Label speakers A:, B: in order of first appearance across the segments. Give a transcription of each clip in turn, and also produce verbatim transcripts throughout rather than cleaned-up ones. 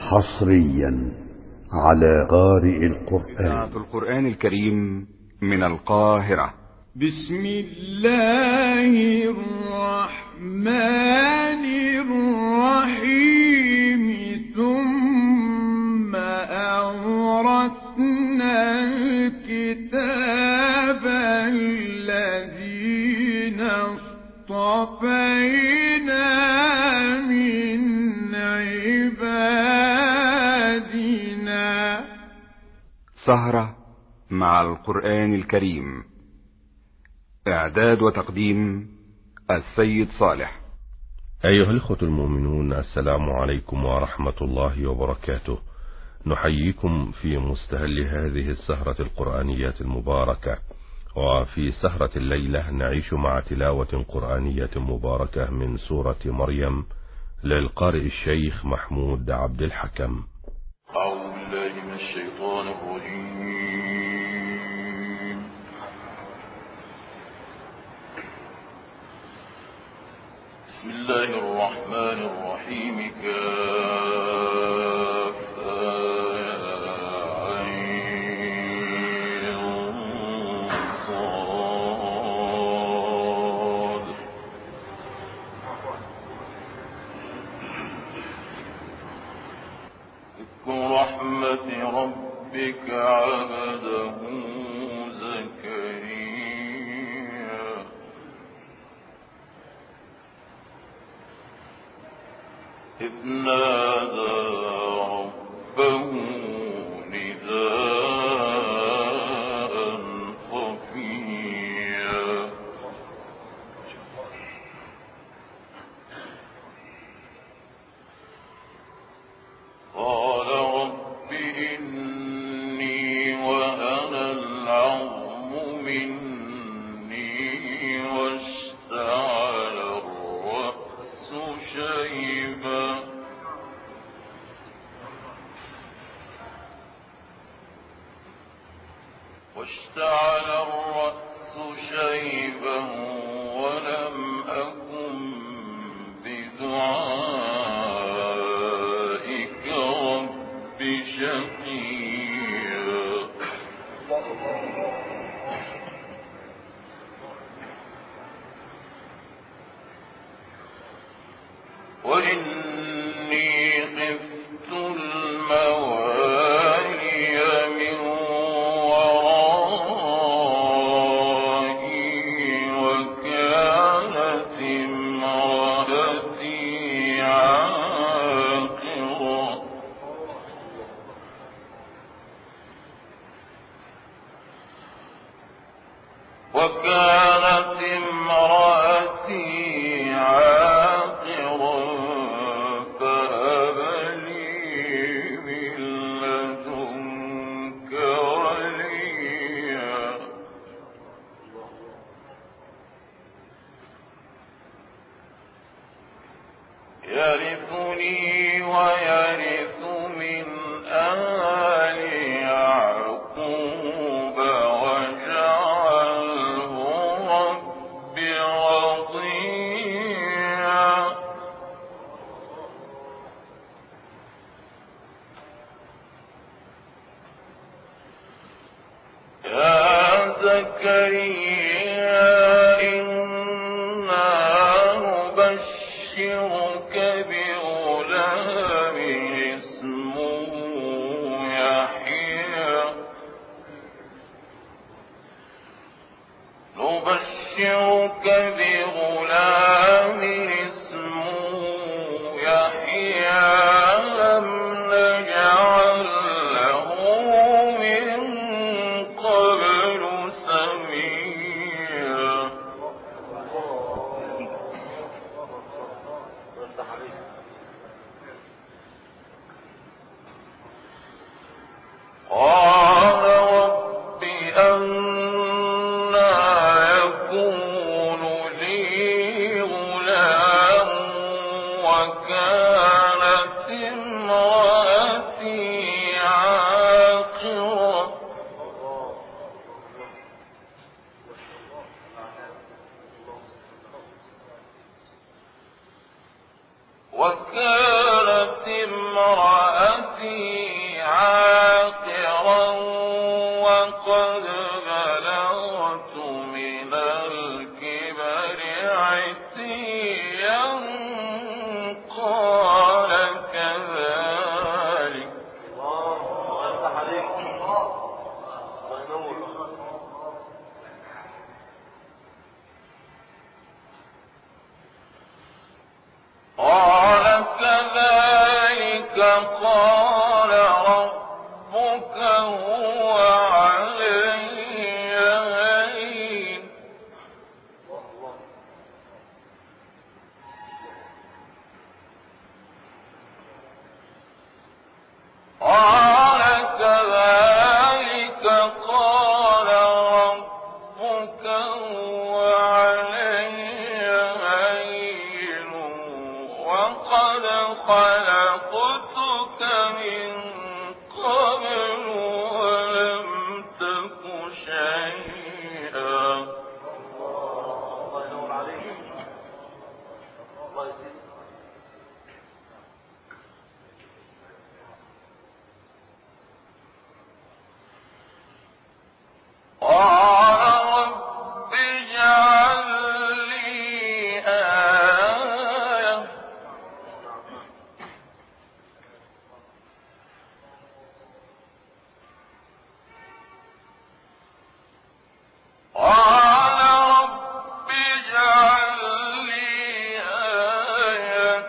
A: حصريا على قارئ القرآن.
B: القرآن الكريم من القاهرة.
C: بسم الله الرحمن الرحيم. ثم أورثنا الكتاب الذين اصطفينا من عبادنا.
B: سهرة مع القرآن الكريم. إعداد وتقديم السيد صالح.
D: أيها الإخوة المؤمنون، السلام عليكم ورحمة الله وبركاته. نحييكم في مستهل هذه السهرة القرآنية المباركة. وفي سهرة الليلة نعيش مع تلاوة قرآنية مباركة من سورة مريم للقارئ الشيخ محمود عبد الحكم.
E: أعوذ بالله من الشيطان الرجيم. بسم الله الرحمن الرحيم. كافها عين صاد. ذكر رحمة ربك عبده زكريا إذ نادى ربه نداء خفيا قال رب إني وهن العظم مني واشتعل الرأس شيبا واشتعل الرأس شيبا ولم أكن بدعائك رب شقيا وإني خفت الموالي من ورائي وكانت امرأتي عاقرا وكانت امرأتي عاقرا فهب لي من لدنك وليا يرثني ويرث من آل يعقوب واجعله رب رضيا. يا زكريا إنا نبشرك بغلام اسمه يحيى نبشرك بغلام اسمه يحيى لم نجعل له من قبل سميا. قال رب أنى يكون لي غلام وكانت امرأتي عاقرا وكانت امرأتي
F: امرأتي عاقرا وقد بلغت من الكبر عتيا قال كذلك. قال كذلك قال ربك هو علي هين. قال كذلك قال ربك هو علي هين وقد خلقتك من قبل ولم تك شيئا. الله ينور عليك. الله يزيد. قال رب اجعل لي آية. قال رب اجعل لي آية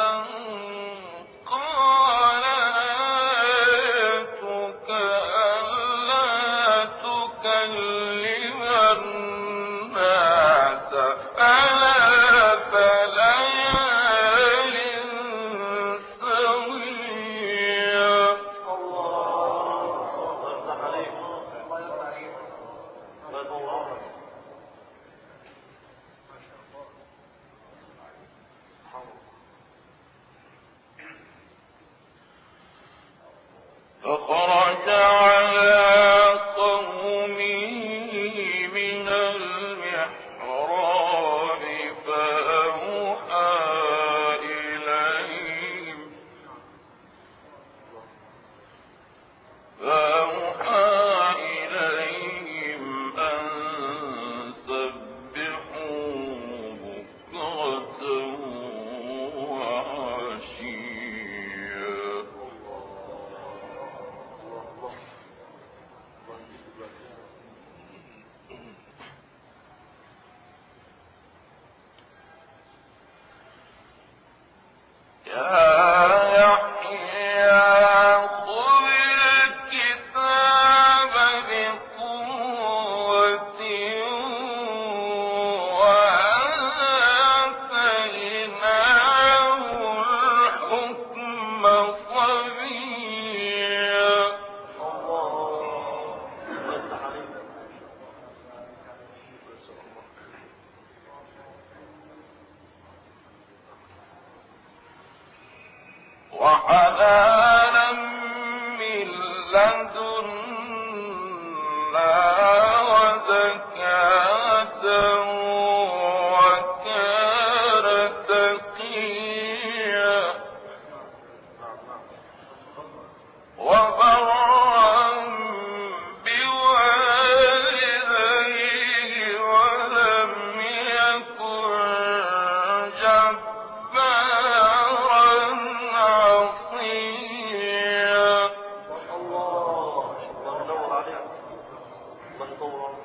F: قال آيتك ألا تكلم الناس ثلاث ليال سويا. الله يفتح عليك. الله يفتح عليك. الله يطول فخرج على قومه من المحراب فأوحى إليهم فأوحى إليهم أن سبحوا بكرة وعشيا. يا يحيى خذ الكتاب بقوة وآتيناه الحكم صبيا. وحنانا من لدنا وزكاة وكان تقيا وبرا بوالديه ولم يكن جبارا عصيا. الله ينور عليك. الله يطول عمرك.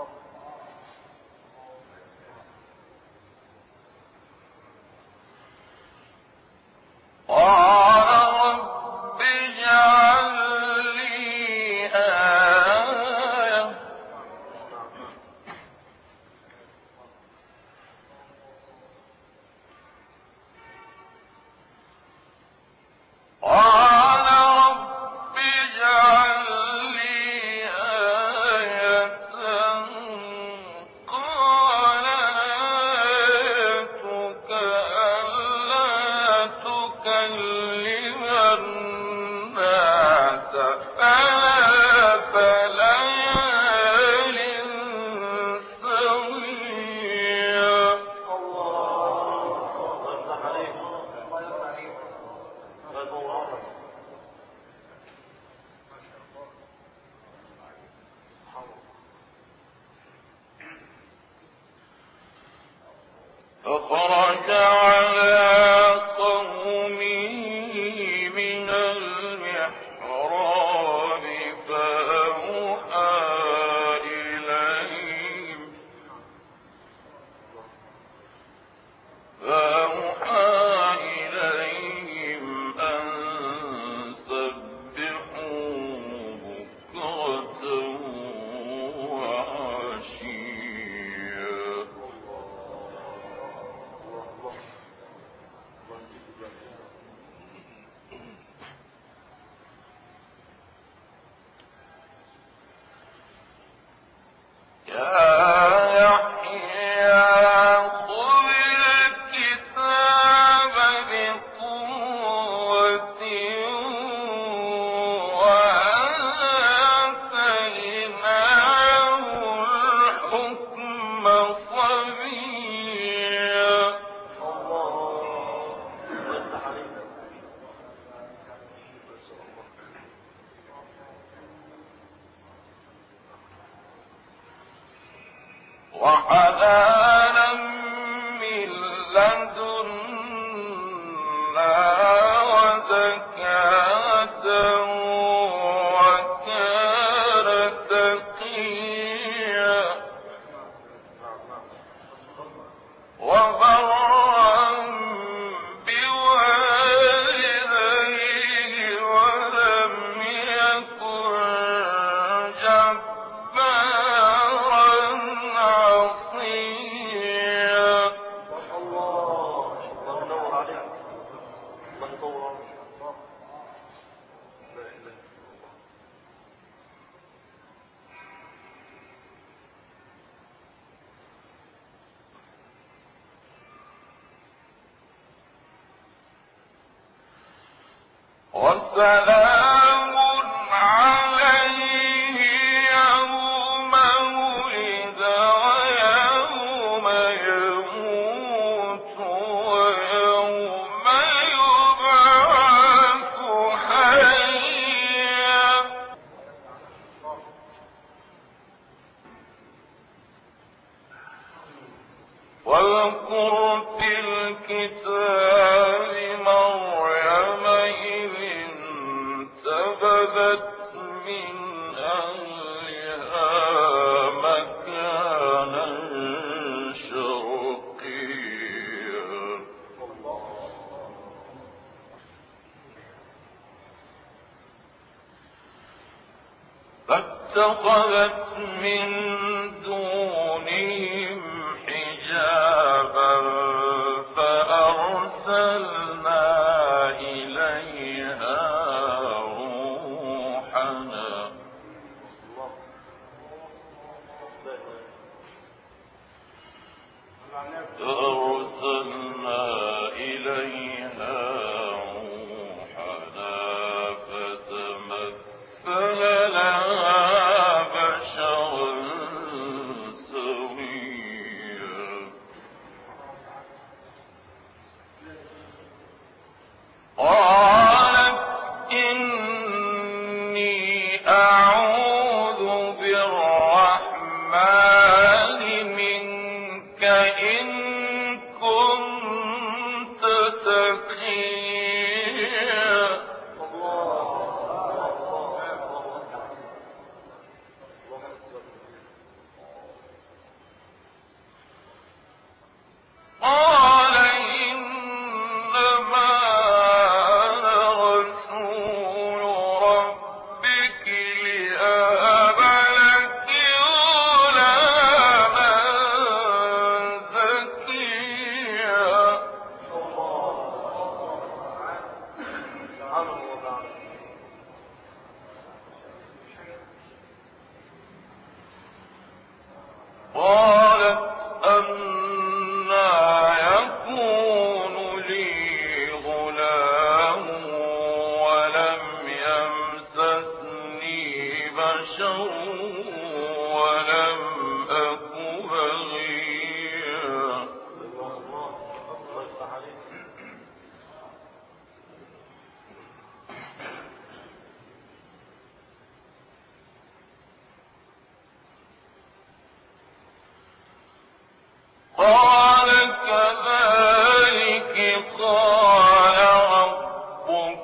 F: قال رب اجعل لي آية قال رب اجعل لي آية قال آيتك ألا تكلم الناس ثلاث ليال سويا. الله يفتح عليك. الله يفتح عليك. الله يطول عمرك.
E: فخرج على قومه من المحراب فأوحى إليهم فأوحى إليهم أن سبحوا بكرة وعشيا. وحنانا من لدنا وزكاة وكان تقيا وبرا بوالديه ولم يكن جبارا عصيا. وسلام عليه يوم ولد ويوم يموت ويوم يبعث حيا. واذكر في الكتاب مريم إذ انتبذت من أهلها مكانا شرقيا. فاتخذت من دونهم حجابا فأرسلنا إليها روحنا فأرسلنا إليها روحنا فتمثل لها بشرا سويا. قالت إني أعوذ بالرحمن منك إن كنت تقيا. قال إنما أنا رسول ربك لأهب لك غلاما زكيا. قالت أنى يكون لي غلام ولم يمسسني بشر ولم أك بغيا. قال كذلك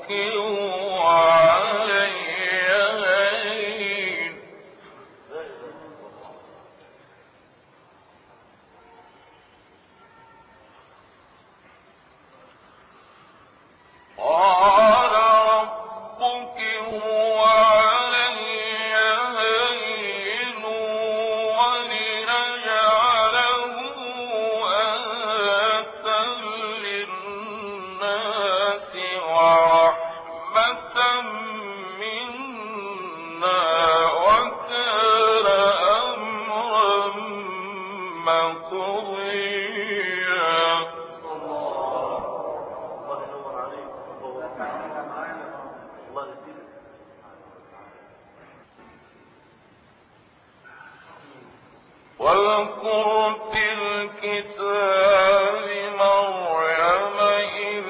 G: واذكر في الكتاب مريم إذ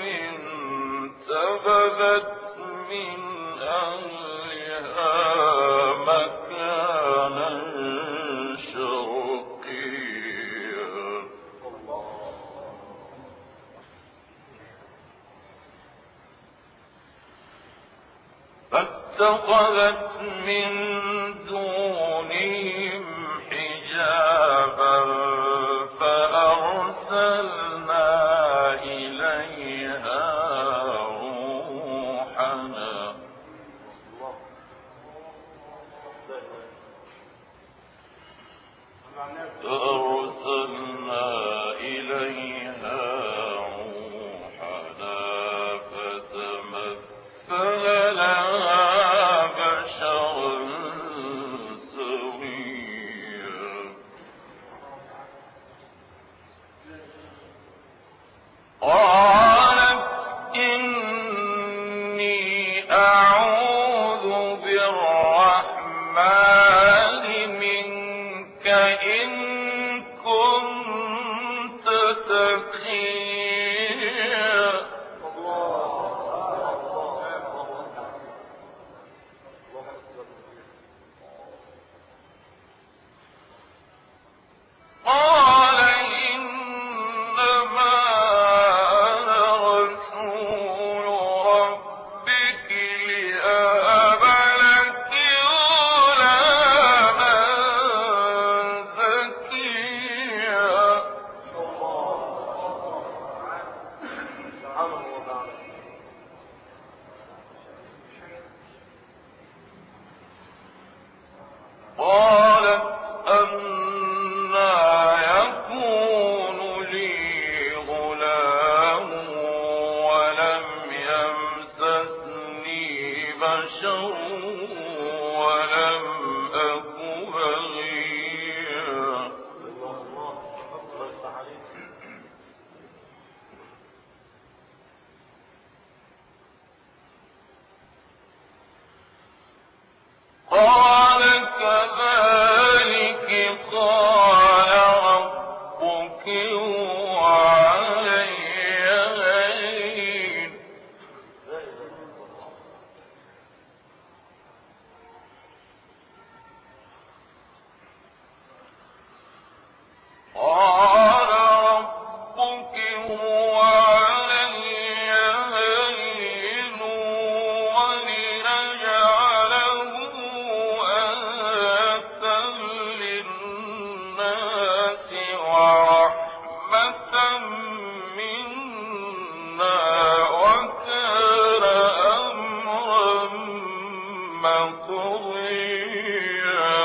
G: انتبذت من أهلها مكانا شرقيا فاتخذت من دونهم حجابا فأرسلنا إليها روحنا فأرسلنا إليها روحنا فتمثل لها بشرا سويا قالت إني أعوذ بالرحمن منك إن كنت تقيا قال إنما أنا رسول ربك لأهب لك غلاما زكيا قالت أنى يكون لي غلام ولم يمسسني بشر ولم أك بغيا قال كذلك قال ربك هو علي هين قال ربك هو علي هين ولنجعله آية للناس ورحمة منا وكان أمرا مقضيا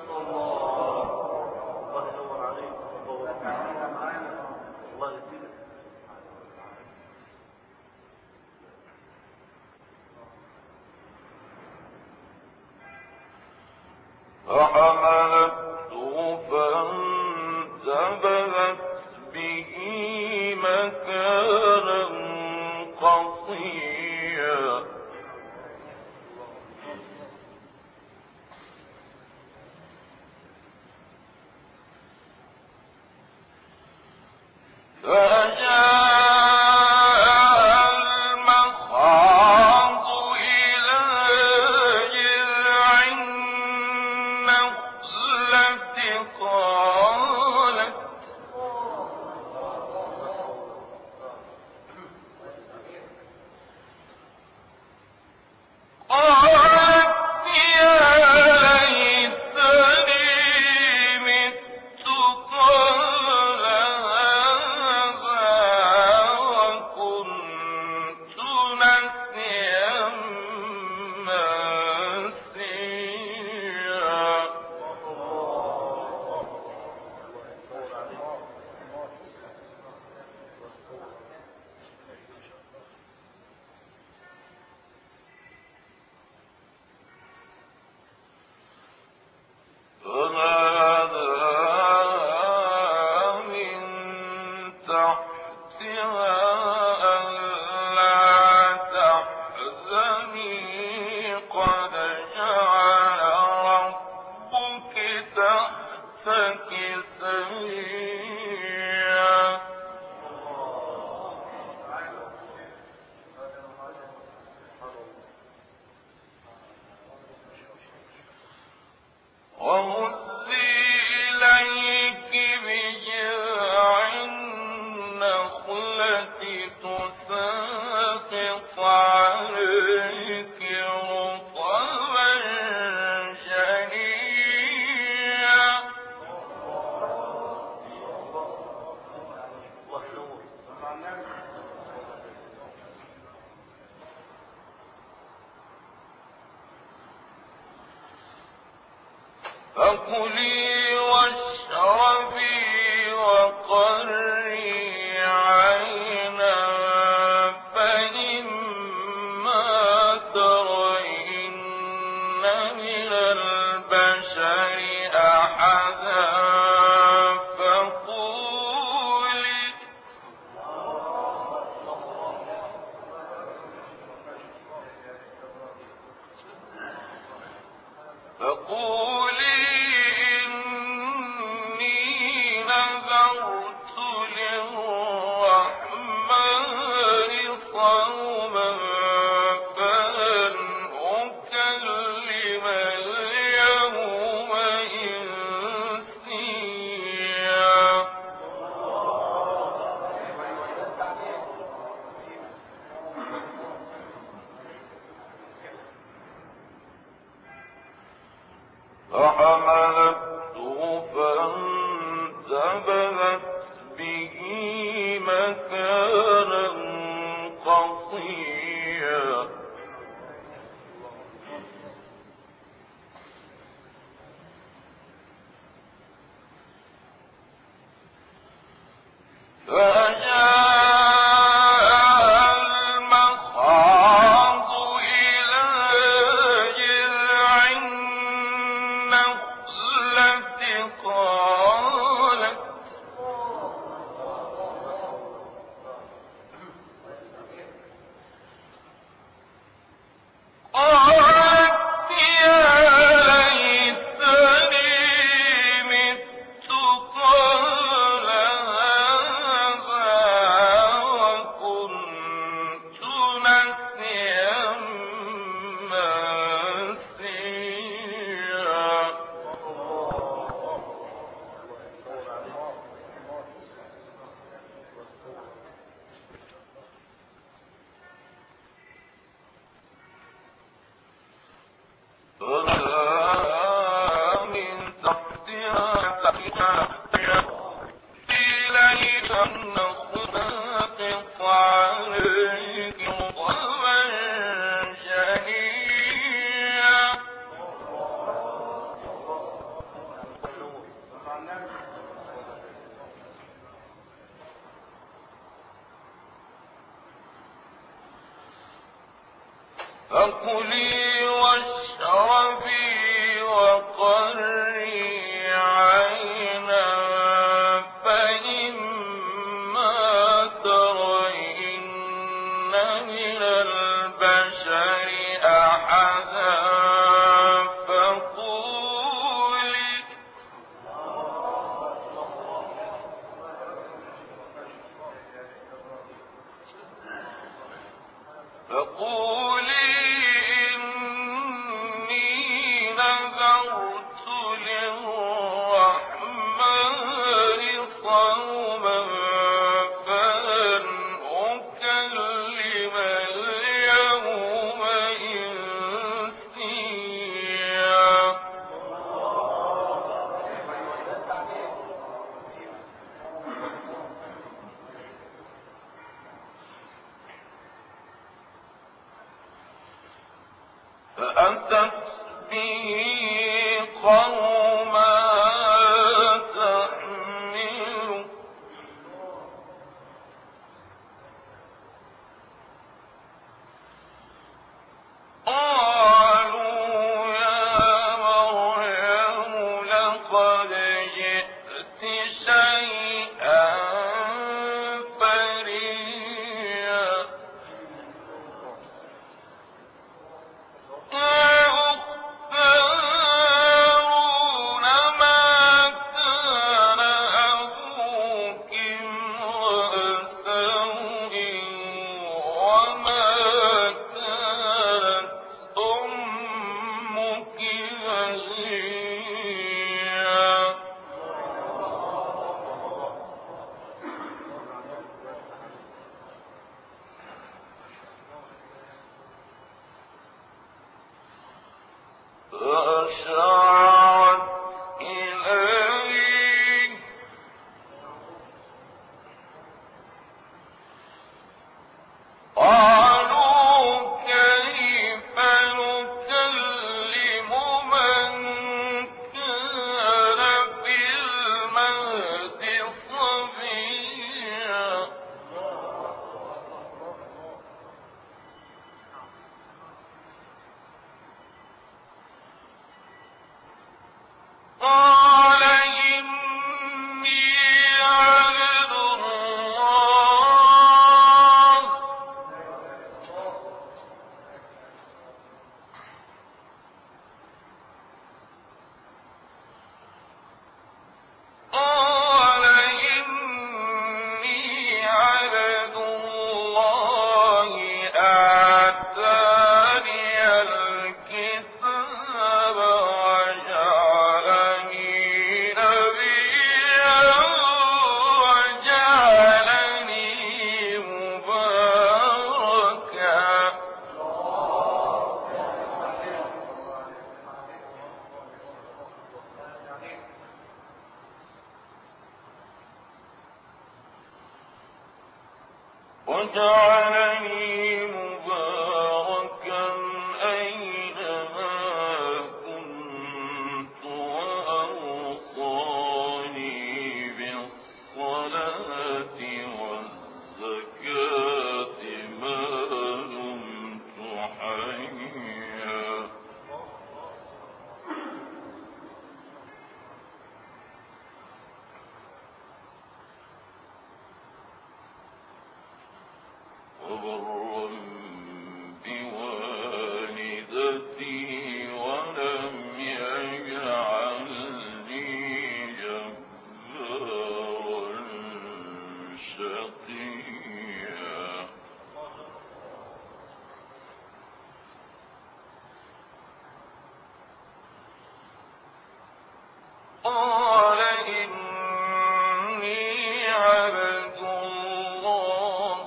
G: فحملته فانتبذت به مكانا قصيا فجاء المخاض إلى جذع النخلة فكلي واشربي وقري عينا فإما ترين من البشر أحدا فقولي فقولي فحملته فانتبذت به مكانا قصيا فكلي واشربي وقري عينا فإما ترين من البشر أحدا فقولي فقولي فلن أكلم اليوم فأتت به قوما تحمله قالوا يا مريم لقد جئت شيئا فريا يا أخت هارون ما كان أبوك امرأ سوء وما كانت أمك بغيا فأشارت إليه قالوا كيف نكلم من كان في المهد صبيا قال إني عبد الله قال إني عبد الله آتاني الكتاب وجعلني نبيا وجعلني مباركا وجعلني مباركا أينما كنت وأوصاني بالصلاة والزكاة ما دمت حيا وبرا بوالدتي ولم يجعلني جبارا شقيا قال إني عبد الله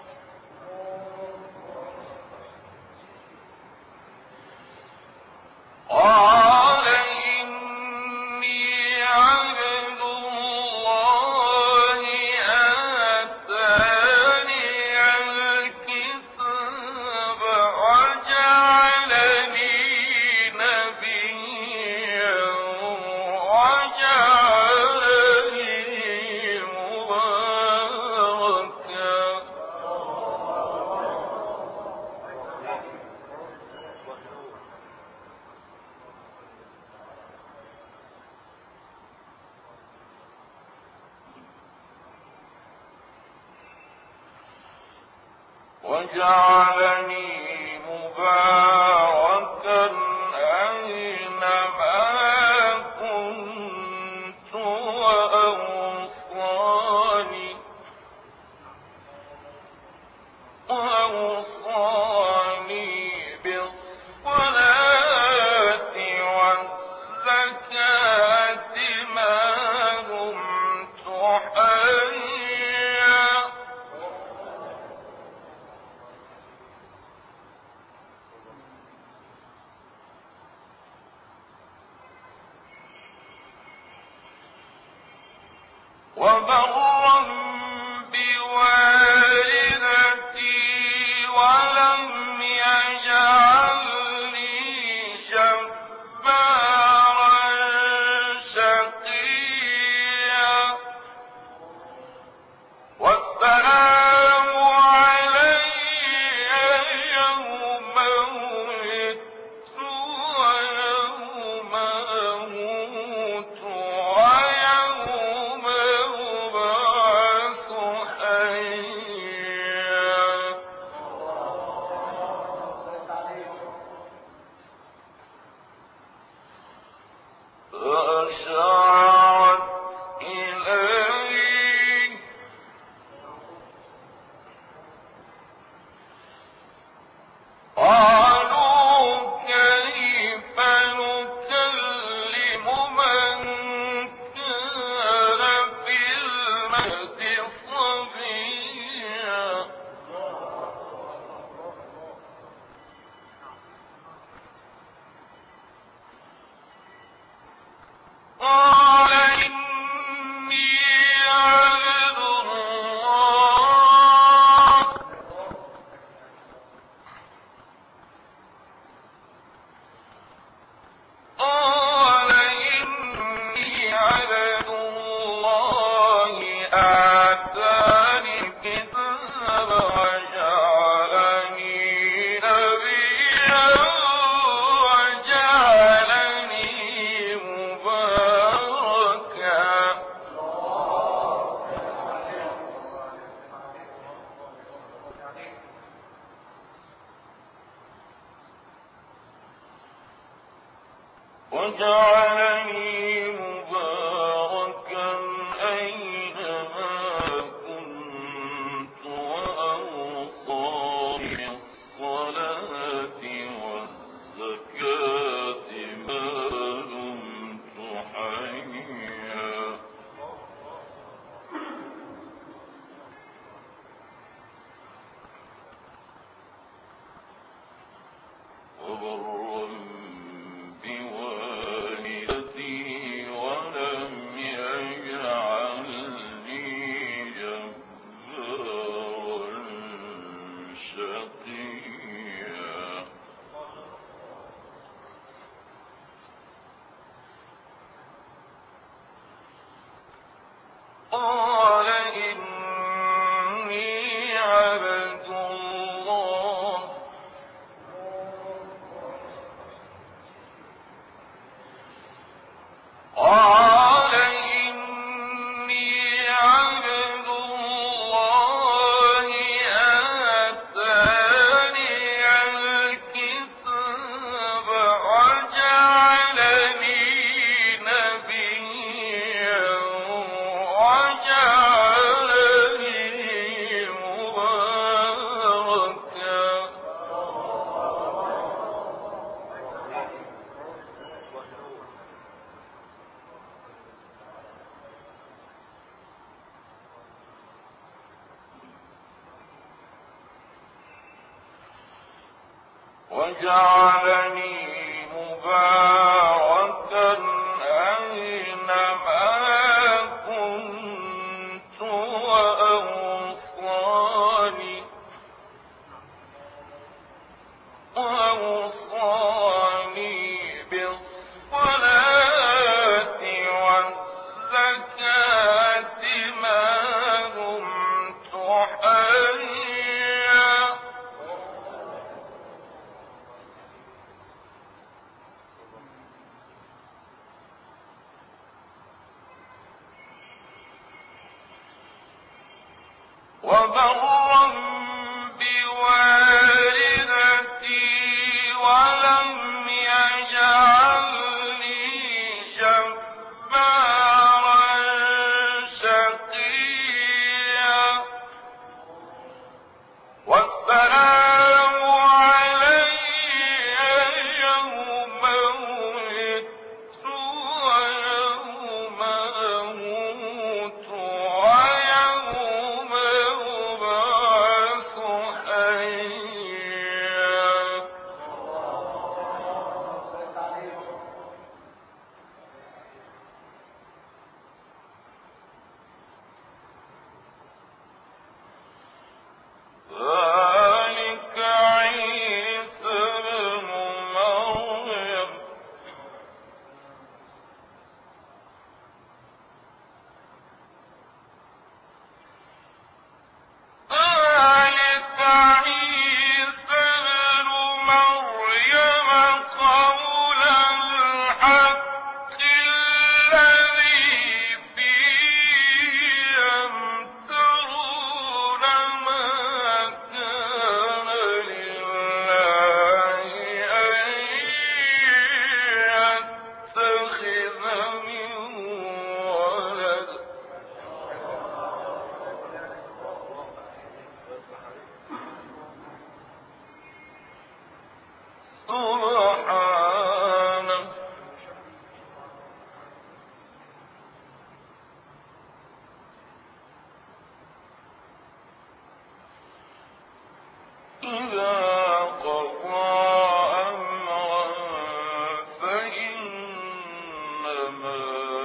G: قال إني عبد الله آتاني الكتاب وجعلني نبيا وجعلني مباركا وجعلني مباركا أينما كنت وأوصاني وأوصاني بالصلاة والزكاة ما دمت حيا وبرا بوالدتي ولم يجعلني قال إني عبد الله قال إني عبد الله آتاني الكتاب وجعلني نبيا وجعلني مباركا وجعلني مباركا أينما كنت وأوصاني بالصلاة والزكاة ما دمت حيا وبرا بوالدتي ولم يجعلني جبارا شقيا قال إني عبد الله قال إني عبد الله آتاني الكتاب وجعلني نبيا وجعلني مباركا وجعلني مباركا أينما كنت وأوصاني وأوصاني بالصلاة والزكاة ما دمت حيا وبرا بوالدتي ولم يجعلني جبارا شقيا والسلام علي يوم ولدت ويوم أموت ويوم أبعث حيا ذلك عيسى ابن مريم ذلك عيسى ابن مريم قول الحق الذي فيه يمترون ما كان لله أن يتخذ من ولد سبحانه إذا قضى أمرا فإنما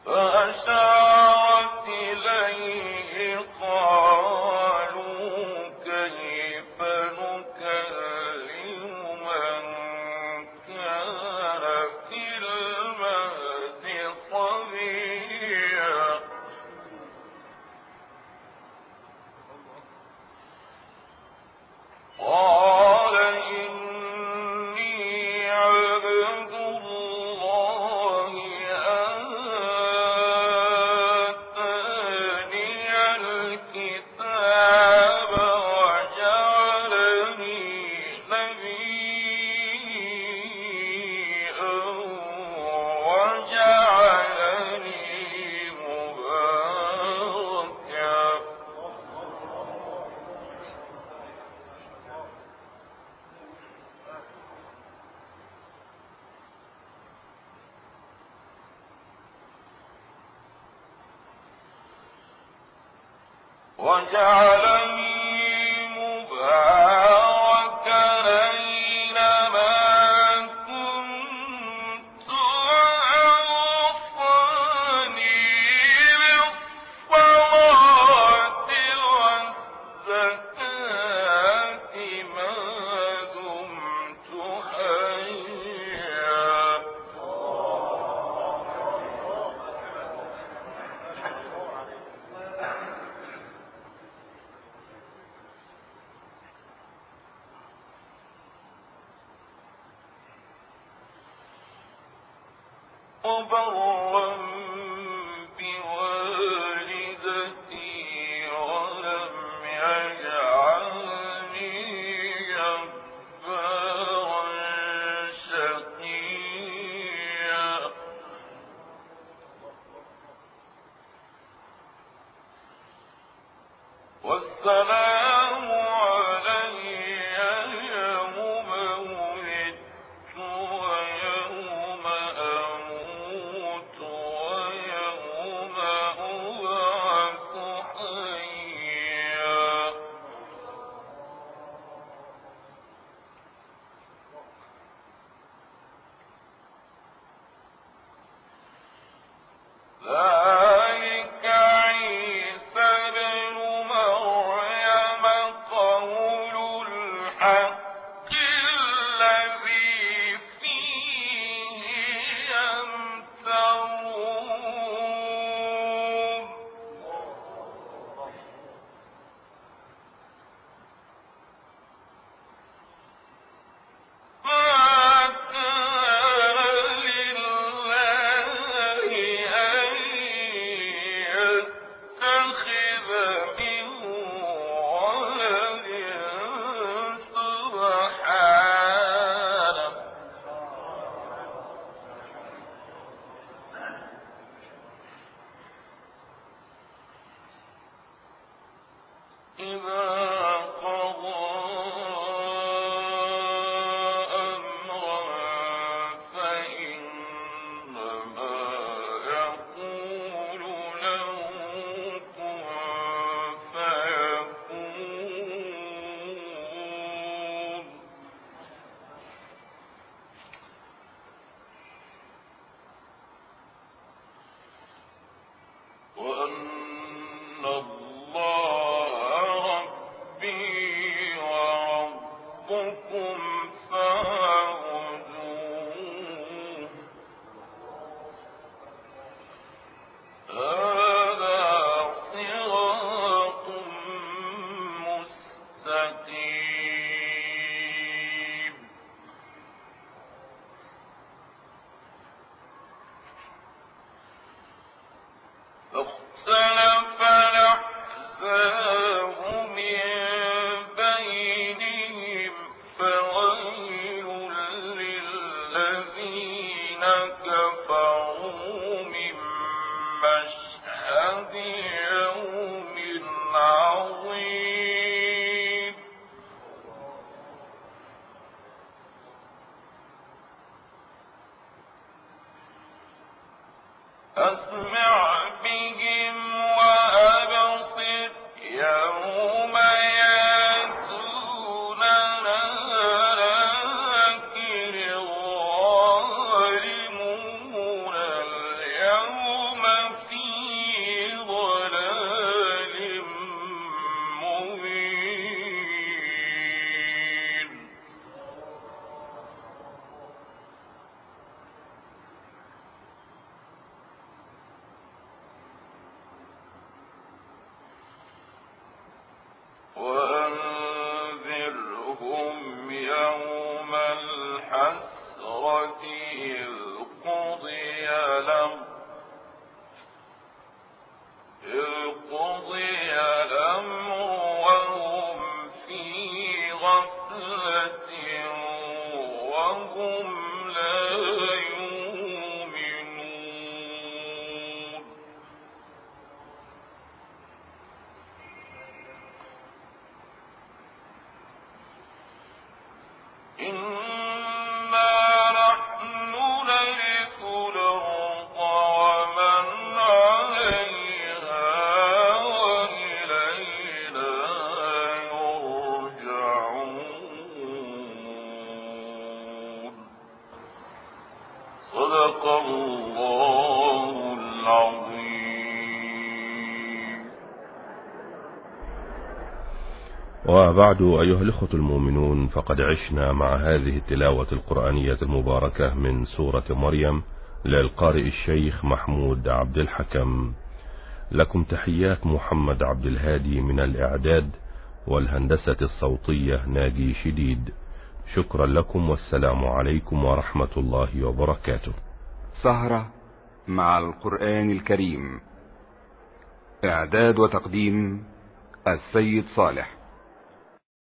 G: فأشارت إليه قالوا كيف نكلم من كان في المهد صبيا قال إني عبد الله آتاني الكتاب وجعلني نبيا وجعلني مباركا وجعلني مباركا أينما كنت وأوصاني بالصلاة والزكاة ما دمت حيا وبرا بوالدتي ولم يجعلني جبارا شقيا والسلام علي يوم ولدت ويوم أموت ويوم أبعث حيا ذلك عيسى بن مريم قول الحق الذي فيه يمترون ما كان لله أن يتخذ من ولد سبحانه إذا قضى أمرا فإنما يقول له كن فيكون وأن الله ربي وربكم فاعبدوه هذا صراط مستقيم فاختلف الأحزاب من بينهم فويل للذين كفروا من مشهد يوم عظيم أسمع بهم وأبصر قضي الأمر وهم في غفلة وهم لا يؤمنون إنا نحن نرث الأرض ومن عليها وإلينا يرجعون صدق الله العظيم.
D: وبعد أيها الإخوة المؤمنون، فقد عشنا مع هذه التلاوة القرآنية المباركة من سورة مريم للقارئ الشيخ محمود عبد الحكم. لكم تحيات محمد عبد الهادي من الإعداد، والهندسة الصوتية ناجي شديد. شكرا لكم، والسلام عليكم ورحمة الله وبركاته.
B: سهرة مع القرآن الكريم. إعداد وتقديم السيد صالح.